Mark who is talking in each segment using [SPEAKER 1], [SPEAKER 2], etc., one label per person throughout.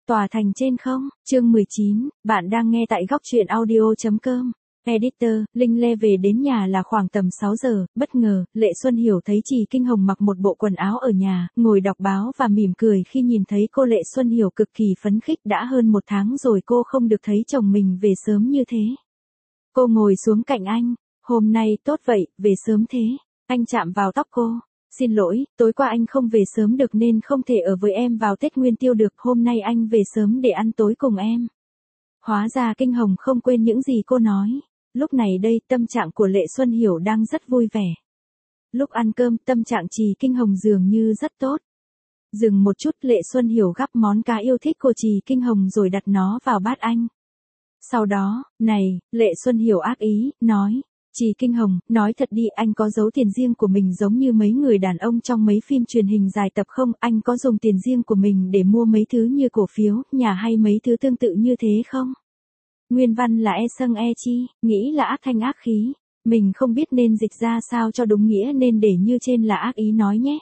[SPEAKER 1] Tòa thành trên không, chương 19, bạn đang nghe tại góc truyện audio.com. Editor, Linh Lê về đến nhà là khoảng tầm 6 giờ, bất ngờ, Lệ Xuân Hiểu thấy Trì Kinh Hồng mặc một bộ quần áo ở nhà, ngồi đọc báo và mỉm cười khi nhìn thấy cô. Lệ Xuân Hiểu cực kỳ phấn khích, đã hơn 1 tháng rồi cô không được thấy chồng mình về sớm như thế. Cô ngồi xuống cạnh anh, hôm nay tốt vậy, về sớm thế. Anh chạm vào tóc cô. Xin lỗi, tối qua anh không về sớm được nên không thể ở với em vào Tết Nguyên Tiêu được, hôm nay anh về sớm để ăn tối cùng em. Hóa ra Kinh Hồng không quên những gì cô nói. Lúc này đây, tâm trạng của Lệ Xuân Hiểu đang rất vui vẻ. Lúc ăn cơm, tâm trạng Trì Kinh Hồng dường như rất tốt. Dừng một chút, Lệ Xuân Hiểu gắp món cá yêu thích của Trì Kinh Hồng rồi đặt nó vào bát anh. Sau đó, này, Lệ Xuân Hiểu ác ý, nói. Trì Kinh Hồng, nói thật đi, anh có giấu tiền riêng của mình giống như mấy người đàn ông trong mấy phim truyền hình dài tập không? Anh có dùng tiền riêng của mình để mua mấy thứ như cổ phiếu, nhà hay mấy thứ tương tự như thế không? Nguyên văn là e sâng e chi, nghĩ là ác thanh ác khí. Mình không biết nên dịch ra sao cho đúng nghĩa nên để như trên là ác ý nói nhé.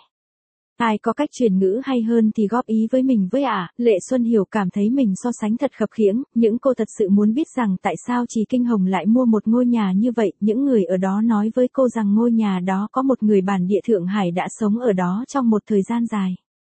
[SPEAKER 1] Ai có cách truyền ngữ hay hơn thì góp ý với mình với ạ. Lệ Xuân Hiểu cảm thấy mình so sánh thật khập khiễng, những cô thật sự muốn biết rằng tại sao Trì Kinh Hồng lại mua một ngôi nhà như vậy. Những người ở đó nói với cô rằng ngôi nhà đó có một người bản địa Thượng Hải đã sống ở đó trong một thời gian dài.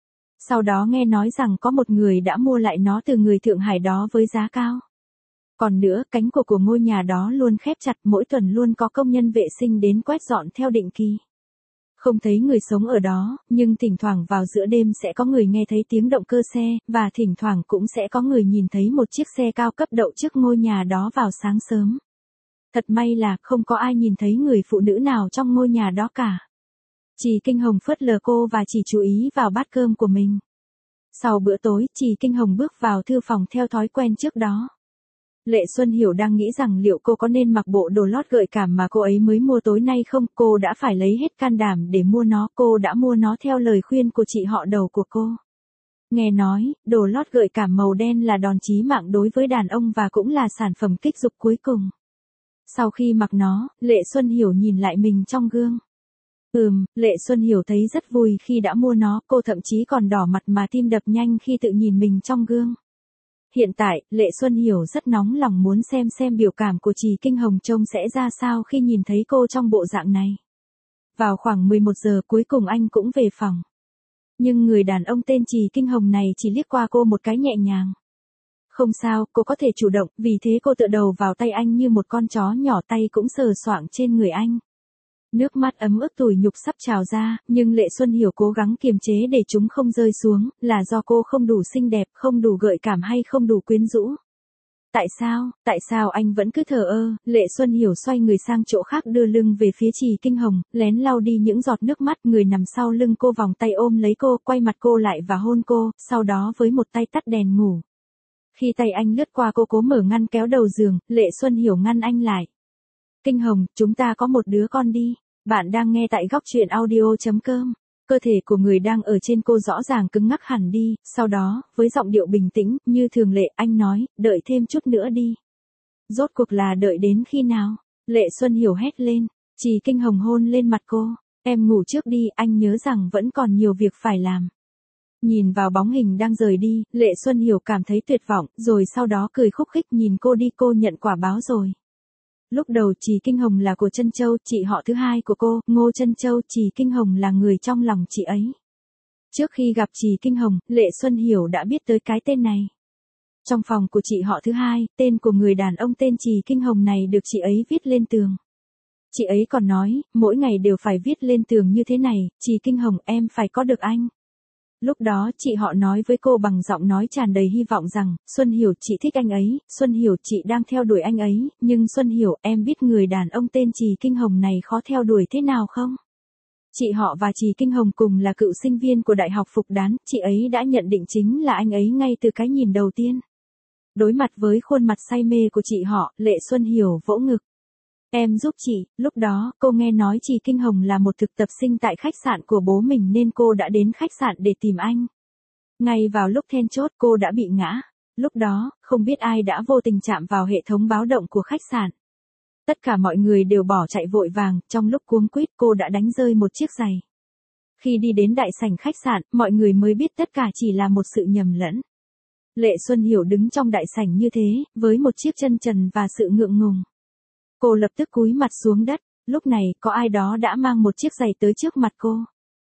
[SPEAKER 1] Sau đó nghe nói rằng có một người đã mua lại nó từ người Thượng Hải đó với giá cao. Còn nữa, cánh cửa của ngôi nhà đó luôn khép chặt, mỗi tuần luôn có công nhân vệ sinh đến quét dọn theo định kỳ. Không thấy người sống ở đó, nhưng thỉnh thoảng vào giữa đêm sẽ có người nghe thấy tiếng động cơ xe, và thỉnh thoảng cũng sẽ có người nhìn thấy một chiếc xe cao cấp đậu trước ngôi nhà đó vào sáng sớm. Thật may là không có ai nhìn thấy người phụ nữ nào trong ngôi nhà đó cả. Trì Kinh Hồng phớt lờ cô và chỉ chú ý vào bát cơm của mình. Sau bữa tối, Trì Kinh Hồng bước vào thư phòng theo thói quen trước đó. Lệ Xuân Hiểu đang nghĩ rằng liệu cô có nên mặc bộ đồ lót gợi cảm mà cô ấy mới mua tối nay không. Cô đã phải lấy hết can đảm để mua nó. Cô đã mua nó theo lời khuyên của chị họ đầu của cô. Nghe nói, đồ lót gợi cảm màu đen là đòn chí mạng đối với đàn ông và cũng là sản phẩm kích dục cuối cùng. Sau khi mặc nó, Lệ Xuân Hiểu nhìn lại mình trong gương. Lệ Xuân Hiểu thấy rất vui khi đã mua nó. Cô thậm chí còn đỏ mặt mà tim đập nhanh khi tự nhìn mình trong gương. Hiện tại, Lệ Xuân Hiểu rất nóng lòng muốn xem biểu cảm của Trì Kinh Hồng trông sẽ ra sao khi nhìn thấy cô trong bộ dạng này. Vào khoảng 11 giờ cuối cùng anh cũng về phòng. Nhưng người đàn ông tên Trì Kinh Hồng này chỉ liếc qua cô một cái nhẹ nhàng. Không sao, cô có thể chủ động, vì thế cô tựa đầu vào tay anh như một con chó nhỏ, tay cũng sờ soạng trên người anh. Nước mắt ấm ức tủi nhục sắp trào ra, nhưng Lệ Xuân Hiểu cố gắng kiềm chế để chúng không rơi xuống, là do cô không đủ xinh đẹp, không đủ gợi cảm hay không đủ quyến rũ. Tại sao anh vẫn cứ thờ ơ? Lệ Xuân Hiểu xoay người sang chỗ khác, đưa lưng về phía Trì Kinh Hồng, lén lau đi những giọt nước mắt. Người nằm sau lưng cô vòng tay ôm lấy cô, quay mặt cô lại và hôn cô, sau đó với một tay tắt đèn ngủ. Khi tay anh lướt qua cô cố mở ngăn kéo đầu giường, Lệ Xuân Hiểu ngăn anh lại. Kinh Hồng, chúng ta có một đứa con đi. Bạn đang nghe tại góc truyện audio.com. Cơ thể của người đang ở trên cô rõ ràng cứng ngắc hẳn đi, sau đó, với giọng điệu bình tĩnh, như thường lệ, anh nói, đợi thêm chút nữa đi. Rốt cuộc là đợi đến khi nào? Lệ Xuân Hiểu hét lên. Trì Kinh Hồng hôn lên mặt cô. Em ngủ trước đi, anh nhớ rằng vẫn còn nhiều việc phải làm. Nhìn vào bóng hình đang rời đi, Lệ Xuân Hiểu cảm thấy tuyệt vọng, rồi sau đó cười khúc khích nhìn cô đi. Cô nhận quả báo rồi. Lúc đầu Trì Kinh Hồng là của Trân Châu, chị họ thứ hai của cô, Ngô Trân Châu. Trì Kinh Hồng là người trong lòng chị ấy. Trước khi gặp Trì Kinh Hồng, Lệ Xuân Hiểu đã biết tới cái tên này. Trong phòng của chị họ thứ hai, tên của người đàn ông tên Trì Kinh Hồng này được chị ấy viết lên tường. Chị ấy còn nói, mỗi ngày đều phải viết lên tường như thế này, Trì Kinh Hồng, em phải có được anh. Lúc đó chị họ nói với cô bằng giọng nói tràn đầy hy vọng rằng, Xuân Hiểu, chị thích anh ấy, Xuân Hiểu, chị đang theo đuổi anh ấy, nhưng Xuân Hiểu, em biết người đàn ông tên Trì Kinh Hồng này khó theo đuổi thế nào không? Chị họ và Trì Kinh Hồng cùng là cựu sinh viên của Đại học Phục Đán, chị ấy đã nhận định chính là anh ấy ngay từ cái nhìn đầu tiên. Đối mặt với khuôn mặt say mê của chị họ, Lệ Xuân Hiểu vỗ ngực. Em giúp chị. Lúc đó, cô nghe nói Trì Kinh Hồng là một thực tập sinh tại khách sạn của bố mình nên cô đã đến khách sạn để tìm anh. Ngay vào lúc then chốt cô đã bị ngã. Lúc đó, không biết ai đã vô tình chạm vào hệ thống báo động của khách sạn. Tất cả mọi người đều bỏ chạy vội vàng, trong lúc cuống quýt cô đã đánh rơi một chiếc giày. Khi đi đến đại sảnh khách sạn, mọi người mới biết tất cả chỉ là một sự nhầm lẫn. Lệ Xuân Hiểu đứng trong đại sảnh như thế, với một chiếc chân trần và sự ngượng ngùng. Cô lập tức cúi mặt xuống đất, lúc này có ai đó đã mang một chiếc giày tới trước mặt cô.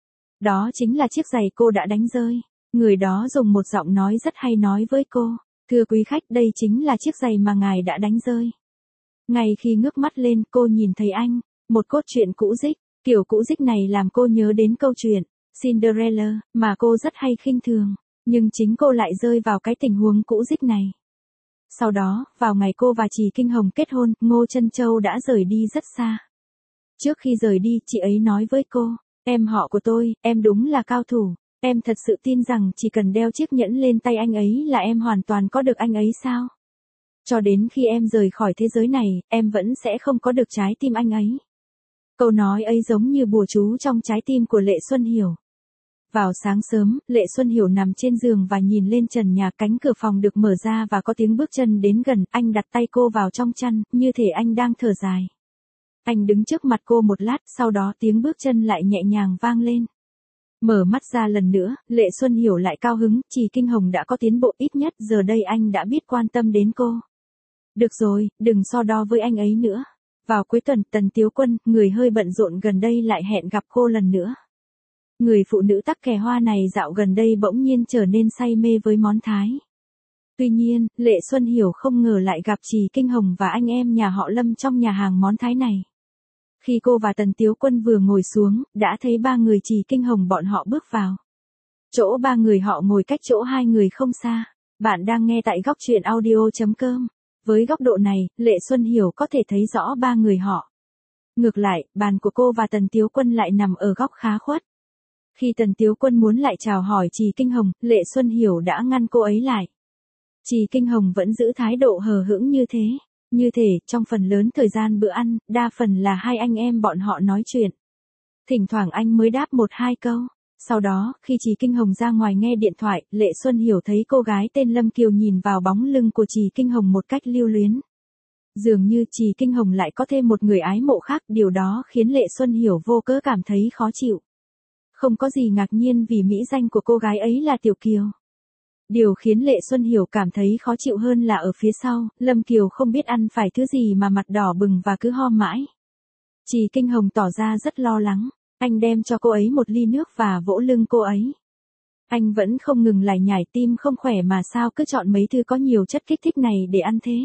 [SPEAKER 1] Đó chính là chiếc giày cô đã đánh rơi. Người đó dùng một giọng nói rất hay nói với cô, thưa quý khách, đây chính là chiếc giày mà ngài đã đánh rơi. Ngay khi ngước mắt lên, cô nhìn thấy anh, một cốt truyện cũ dích, kiểu cũ dích này làm cô nhớ đến câu chuyện Cinderella mà cô rất hay khinh thường, nhưng chính cô lại rơi vào cái tình huống cũ dích này. Sau đó, vào ngày cô và Trì Kinh Hồng kết hôn, Ngô Trân Châu đã rời đi rất xa. Trước khi rời đi, chị ấy nói với cô, em họ của tôi, em đúng là cao thủ, em thật sự tin rằng chỉ cần đeo chiếc nhẫn lên tay anh ấy là em hoàn toàn có được anh ấy sao? Cho đến khi em rời khỏi thế giới này, em vẫn sẽ không có được trái tim anh ấy. Câu nói ấy giống như bùa chú trong trái tim của Lệ Xuân Hiểu. Vào sáng sớm, Lệ Xuân Hiểu nằm trên giường và nhìn lên trần nhà, cánh cửa phòng được mở ra và có tiếng bước chân đến gần, anh đặt tay cô vào trong chăn, như thể anh đang thở dài. Anh đứng trước mặt cô một lát, sau đó tiếng bước chân lại nhẹ nhàng vang lên. Mở mắt ra lần nữa, Lệ Xuân Hiểu lại cao hứng, Trì Kinh Hồng đã có tiến bộ, ít nhất giờ đây anh đã biết quan tâm đến cô. Được rồi, đừng so đo với anh ấy nữa. Vào cuối tuần, Tần Tiếu Quân, người hơi bận rộn gần đây lại hẹn gặp cô lần nữa. Người phụ nữ tắc kè hoa này dạo gần đây bỗng nhiên trở nên say mê với món Thái. Tuy nhiên, Lệ Xuân Hiểu không ngờ lại gặp Trì Kinh Hồng và anh em nhà họ Lâm trong nhà hàng món Thái này. Khi cô và Tần Tiếu Quân vừa ngồi xuống, đã thấy ba người Trì Kinh Hồng bọn họ bước vào. Chỗ ba người họ ngồi cách chỗ hai người không xa. Bạn đang nghe tại góc truyện audio.com. Với góc độ này, Lệ Xuân Hiểu có thể thấy rõ ba người họ. Ngược lại, bàn của cô và Tần Tiếu Quân lại nằm ở góc khá khuất. Khi Tần Tiếu Quân muốn lại chào hỏi Trì Kinh Hồng, Lệ Xuân Hiểu đã ngăn cô ấy lại. Trì Kinh Hồng vẫn giữ thái độ hờ hững như thế. Như thể, trong phần lớn thời gian bữa ăn, đa phần là hai anh em bọn họ nói chuyện. Thỉnh thoảng anh mới đáp một hai câu. Sau đó, khi Trì Kinh Hồng ra ngoài nghe điện thoại, Lệ Xuân Hiểu thấy cô gái tên Lâm Kiều nhìn vào bóng lưng của Trì Kinh Hồng một cách lưu luyến. Dường như Trì Kinh Hồng lại có thêm một người ái mộ khác, điều đó khiến Lệ Xuân Hiểu vô cớ cảm thấy khó chịu. Không có gì ngạc nhiên vì mỹ danh của cô gái ấy là Tiểu Kiều. Điều khiến Lệ Xuân Hiểu cảm thấy khó chịu hơn là ở phía sau, Lâm Kiều không biết ăn phải thứ gì mà mặt đỏ bừng và cứ ho mãi. Trì Kinh Hồng tỏ ra rất lo lắng, anh đem cho cô ấy một ly nước và vỗ lưng cô ấy. Anh vẫn không ngừng lải nhải, tim không khỏe mà sao cứ chọn mấy thứ có nhiều chất kích thích này để ăn thế.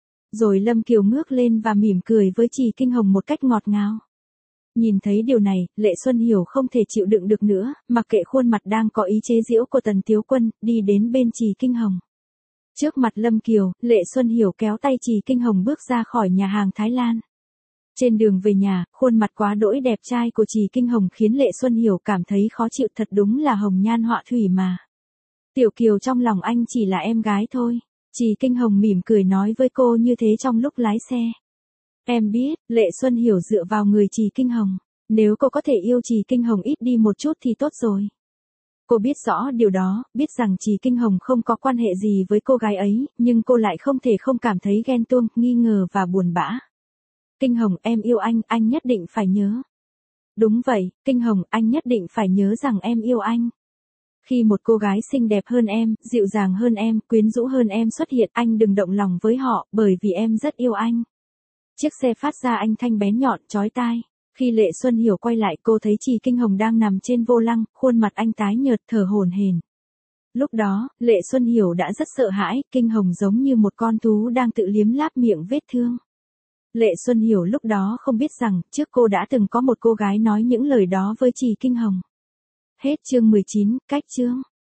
[SPEAKER 1] Rồi Lâm Kiều ngước lên và mỉm cười với Trì Kinh Hồng một cách ngọt ngào. Nhìn thấy điều này, Lệ Xuân Hiểu không thể chịu đựng được nữa, mặc kệ khuôn mặt đang có ý chế giễu của Tần Tiếu Quân, đi đến bên Trì Kinh Hồng. Trước mặt Lâm Kiều, Lệ Xuân Hiểu kéo tay Trì Kinh Hồng bước ra khỏi nhà hàng Thái Lan. Trên đường về nhà, khuôn mặt quá đỗi đẹp trai của Trì Kinh Hồng khiến Lệ Xuân Hiểu cảm thấy khó chịu, thật đúng là hồng nhan họa thủy mà. Tiểu Kiều trong lòng anh chỉ là em gái thôi. Trì Kinh Hồng mỉm cười nói với cô như thế trong lúc lái xe. Em biết, Lệ Xuân Hiểu dựa vào người Trì Kinh Hồng. Nếu cô có thể yêu Trì Kinh Hồng ít đi một chút thì tốt rồi. Cô biết rõ điều đó, biết rằng Trì Kinh Hồng không có quan hệ gì với cô gái ấy, nhưng cô lại không thể không cảm thấy ghen tuông, nghi ngờ và buồn bã. Kinh Hồng, em yêu anh nhất định phải nhớ. Đúng vậy, Kinh Hồng, anh nhất định phải nhớ rằng em yêu anh. Khi một cô gái xinh đẹp hơn em, dịu dàng hơn em, quyến rũ hơn em xuất hiện, anh đừng động lòng với họ, bởi vì em rất yêu anh. Chiếc xe phát ra âm thanh bén nhọn, chói tai. Khi Lệ Xuân Hiểu quay lại, cô thấy Trì Kinh Hồng đang nằm trên vô lăng, khuôn mặt anh tái nhợt, thở hổn hển. Lúc đó, Lệ Xuân Hiểu đã rất sợ hãi, Kinh Hồng giống như một con thú đang tự liếm láp miệng vết thương. Lệ Xuân Hiểu lúc đó không biết rằng, trước cô đã từng có một cô gái nói những lời đó với Trì Kinh Hồng. Hết chương 19, cách chương.